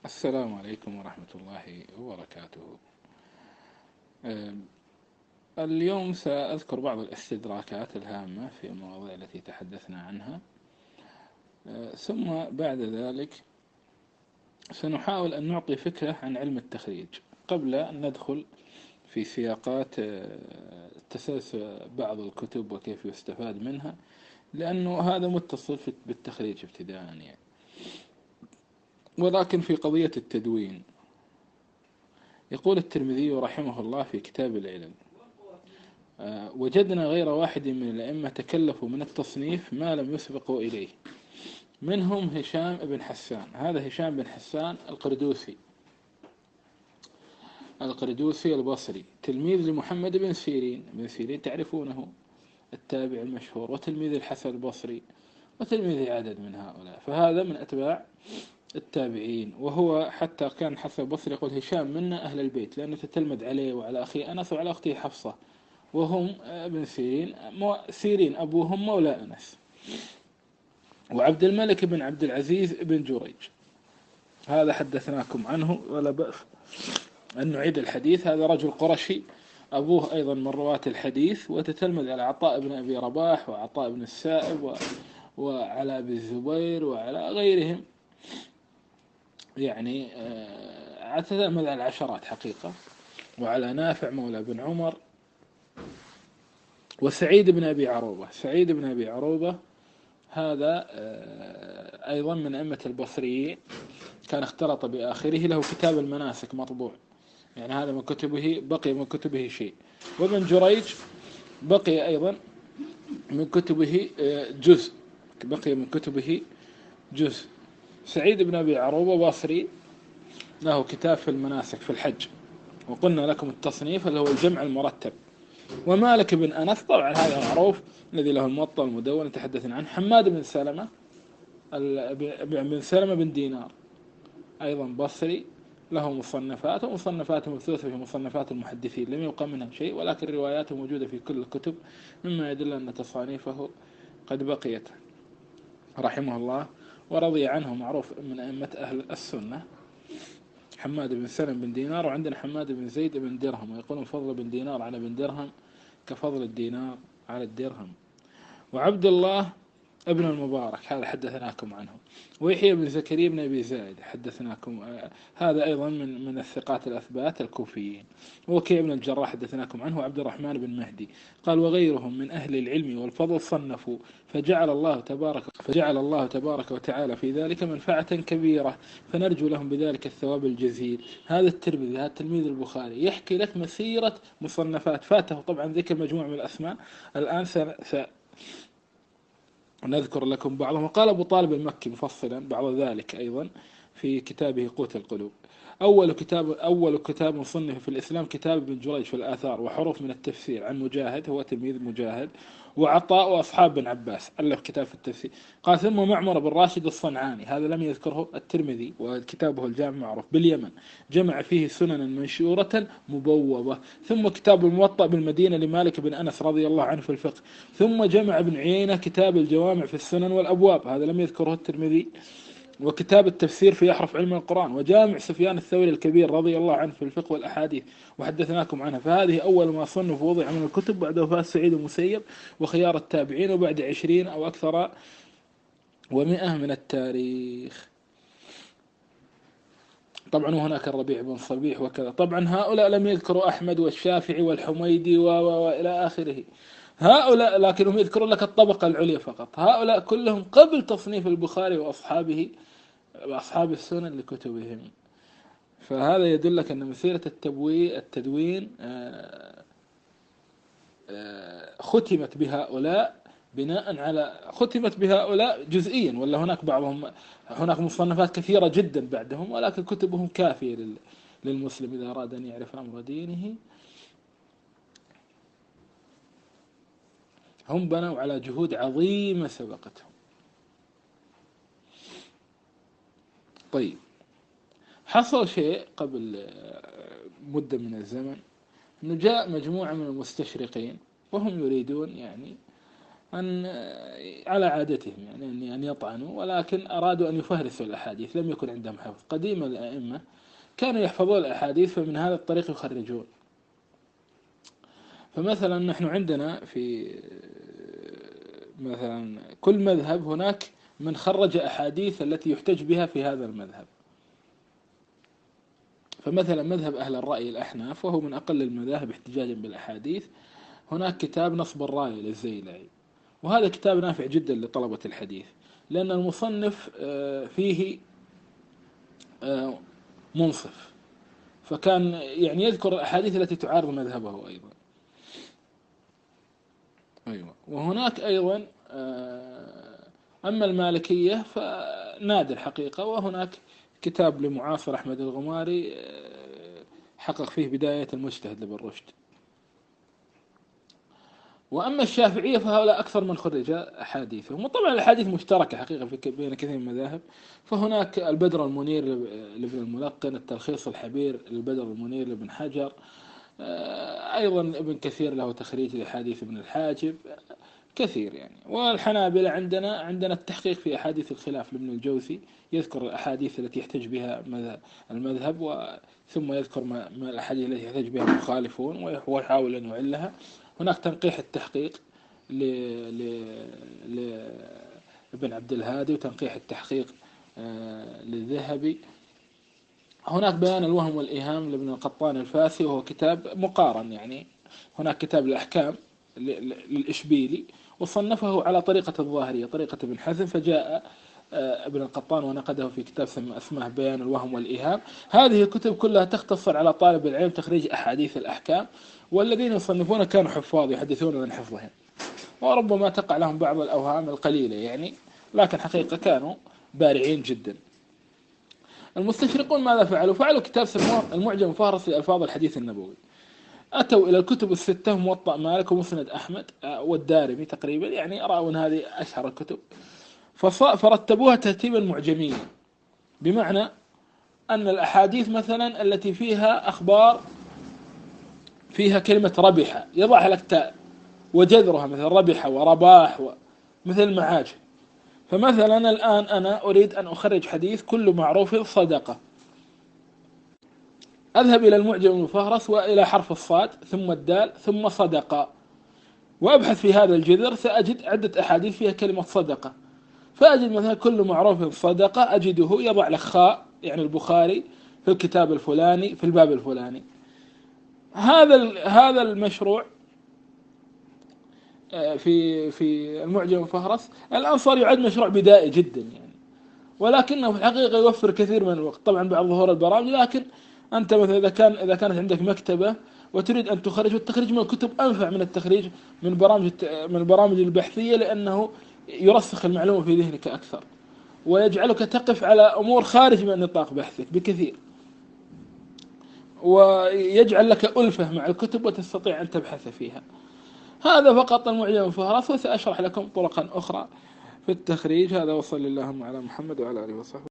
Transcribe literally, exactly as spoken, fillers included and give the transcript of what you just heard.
السلام عليكم ورحمة الله وبركاته. أم، اليوم سأذكر بعض الاستدراكات الهامة في المواضيع التي تحدثنا عنها. أه، ثم بعد ذلك سنحاول أن نعطي فكرة عن علم التخريج قبل أن ندخل في سياقات أه، تسلسل بعض الكتب وكيف يستفاد منها، لأنه هذا متصل في- بالتخريج ابتداء يعني. ولكن في قضية التدوين يقول الترمذي رحمه الله في كتاب العلل: آه، وجدنا غير واحد من الأئمة تكلفوا من التصنيف ما لم يسبقوا إليه، منهم هشام بن حسان. هذا هشام بن حسان القردوسي القردوسي البصري، تلميذ لمحمد بن سيرين. بن سيرين تعرفونه، التابع المشهور، وتلميذ الحسن البصري، وتلميذ عدد من هؤلاء، فهذا من أتباع التابعين. وهو حتى كان الحسن البصري يقول: هشام منا أهل البيت، لأنه تتلمذ عليه وعلى أخيه أنس وعلى أخته حفصة، وهم ابن سيرين سيرين أبوهم مولى أنس. وعبد الملك بن عبد العزيز بن جريج، هذا حدثناكم عنه ولا بأس أن نعيد الحديث. هذا رجل قرشي، أبوه أيضا من رواة الحديث، وتتلمذ على عطاء بن أبي رباح وعطاء بن السائب و... وعلى أبي الزبير وعلى غيرهم، يعني آه، تتلمذ على العشرات حقيقة، وعلى نافع مولى بن عمر، وسعيد بن أبي عروبة. سعيد بن أبي عروبة هذا آه، أيضا من أئمة البصريين، كان اختلط بآخره، له كتاب المناسك مطبوع، يعني هذا من كتبه، بقي من كتبه شيء. وابن جريج بقي أيضا من كتبه آه، جزء، بقي من كتبه جزء. سعيد بن أبي عروبة بصري، له كتاب في المناسك في الحج، وقلنا لكم التصنيف اللي هو الجمع المرتب. ومالك بن أنس طبعا هذا معروف، الذي له الموطأ المدون تحدثنا عنه. حماد بن سلمة بن سلمة بن دينار أيضا بصري، له مصنفات، ومصنفاته مبثوثة في مصنفات المحدثين، لم يبقى منها شيء، ولكن رواياته موجودة في كل الكتب، مما يدل أن تصانيفه قد بقيت رحمه الله ورضي عنه، معروف من أئمة أهل السنة. حماد بن سلم بن دينار، وعندنا حماد بن زيد بن درهم، ويقولون فضل بن دينار على بن درهم كفضل الدينار على الدرهم. وعبد الله ابن المبارك هذا حدثناكم عنه. ويحيى بن زكريا بن أبي زائد حدثناكم، آه هذا أيضا من من الثقات الأثبات الكوفيين. وكيع بن الجراح حدثناكم عنه. وعبد الرحمن بن مهدي قال: وغيرهم من أهل العلم والفضل صنفوا، فجعل الله تبارك فجعل الله تبارك وتعالى في ذلك منفعة كبيرة، فنرجو لهم بذلك الثواب الجزيل. هذا الترمذي، هذا تلميذ البخاري، يحكي لك مسيرة مصنفات، فاته طبعا ذكر مجموعة من الأسماء، الآن س... س... نذكر لكم بعضهم. وقال أبو طالب المكي مفصلا بعض ذلك أيضا في كتابه قوت القلوب: أول كتاب أول كتاب صنف في الإسلام كتاب ابن جريج في الآثار وحروف من التفسير، عن مجاهد، هو تلميذ مجاهد، وعطاء، وأصحاب بن عباس، ألف كتاب في التفسير. قال: ثم معمر بن راشد الصنعاني، هذا لم يذكره الترمذي، وكتابه الجامع معروف باليمن، جمع فيه سننا منشورة مبوبة. ثم كتاب الموطأ بالمدينة لمالك بن أنس رضي الله عنه في الفقه. ثم جمع ابن عيينة كتاب الجوامع في السنن والأبواب، هذا لم يذكره الترمذي. وكتاب التفسير في أحرف علم القرآن. وجامع سفيان الثوري الكبير رضي الله عنه في الفقه والأحاديث، وحدثناكم عنها. فهذه أول ما صنف ووضع من الكتب بعد وفاة سعيد المسيب وخيار التابعين، وبعد عشرين أو أكثر ومئة من التاريخ. طبعا وهناك الربيع بن صبيح وكذا. طبعا هؤلاء لم يذكروا أحمد والشافعي والحميدي وإلى آخره، هؤلاء لكنهم يذكرون لك الطبقة العليا فقط. هؤلاء كلهم قبل تصنيف البخاري وأصحابه وأصحاب السنن لكتبهم. فهذا يدلك أن مسيرة التبوي التدوين آه، آه، ختمت بهؤلاء بناء على ختمت بهؤلاء جزئيا، ولا هناك بعضهم، هناك مصنفات كثيرة جدا بعدهم، ولكن كتبهم كافية للمسلم إذا أراد أن يعرف أمر دينه. هم بنوا على جهود عظيمة سبقتهم. طيب، حصل شيء قبل مدة من الزمن، أنه جاء مجموعة من المستشرقين وهم يريدون يعني أن على عادتهم يعني أن يطعنوا، ولكن أرادوا أن يفهرسوا الأحاديث، لم يكن عندهم حفظ. قديم الأئمة كانوا يحفظون الأحاديث، فمن هذا الطريق يخرجون. فمثلا نحن عندنا في مثلا كل مذهب هناك من خرج أحاديث التي يحتج بها في هذا المذهب. فمثلا مذهب أهل الرأي الأحناف، وهو من أقل المذاهب احتجاجا بالأحاديث، هناك كتاب نصب الراية للزيلعي، وهذا كتاب نافع جدا لطلبة الحديث، لأن المصنف فيه منصف، فكان يعني يذكر الأحاديث التي تعارض مذهبه أيضا. أيوة. وهناك أيضا أما المالكية فنادر حقيقة، وهناك كتاب لمعاصر أحمد الغماري حقق فيه بداية المجتهد لابن رشد. وأما الشافعية فهؤلاء أكثر من خرج أحاديثهم، وطبعا الأحاديث مشتركة حقيقة في بين كثير من المذاهب. فهناك البدر المنير لابن الملقن، التلخيص الحبير للبدر المنير لابن حجر، أيضا ابن كثير له تخريج لأحاديث ابن الحاجب، كثير يعني. والحنابلة عندنا عندنا التحقيق في أحاديث الخلاف لابن الجوزي، يذكر الأحاديث التي يحتج بها المذهب، ثم يذكر ما الأحاديث التي يحتج بها المخالفون ويحاول أن يعلها. هناك تنقيح التحقيق لابن عبد الهادي، وتنقيح التحقيق للذهبي. هناك بيان الوهم والإيهام لابن القطان الفاسي، وهو كتاب مقارن يعني. هناك كتاب الأحكام للإشبيلي، وصنفه على طريقة الظاهرية، طريقة ابن حزم، فجاء ابن القطان ونقده في كتاب اسمه بيان الوهم والإيهام. هذه الكتب كلها تختصر على طالب العلم تخريج أحاديث الأحكام، والذين يصنفون كانوا حفاظ يحدثون من حفظهم، وربما تقع لهم بعض الأوهام القليلة يعني، لكن حقيقة كانوا بارعين جدا. المستشرقون ماذا فعلوا؟ فعلوا كتاب سموه المعجم الفهرسي لألفاظ الحديث النبوي. أتوا إلى الكتب الستة، موطأ مالك ومسند أحمد والدارمي تقريبا، يعني رأوا أن هذه أشهر الكتب، فرتبوها ترتيبا معجميا، بمعنى أن الأحاديث مثلا التي فيها أخبار فيها كلمة ربح يضعها لك تاء، وجذرها مثل ربح ورباح مثل المعاجم. فمثلا الآن أنا أريد أن أخرج حديث كل معروف صدقة، أذهب إلى المعجم المفهرس وإلى حرف الصاد ثم الدال ثم صدقة، وأبحث في هذا الجذر، سأجد عدة أحاديث فيها كلمة صدقة، فأجد مثلا كل معروف صدقة، أجده يضع لك خاء يعني البخاري في الكتاب الفلاني في الباب الفلاني. هذا هذا المشروع في في المعجم المفهرس الآن صار يعد مشروع بدائي جدا يعني، ولكنه في الحقيقة يوفر كثير من الوقت طبعا بعد ظهور البرامج. لكن أنت مثلا إذا كان إذا كانت عندك مكتبة وتريد أن تخرج، والتخريج من الكتب أنفع من التخريج من برامج من البرامج البحثية، لأنه يرسخ المعلومة في ذهنك أكثر، ويجعلك تقف على أمور خارج من نطاق بحثك بكثير، ويجعل لك ألفة مع الكتب وتستطيع أن تبحث فيها. هذا فقط المعجم المفهرس، وسأشرح لكم طرقا أخرى في التخريج. هذا وصلى اللهم على محمد وعلى آله وصحبه.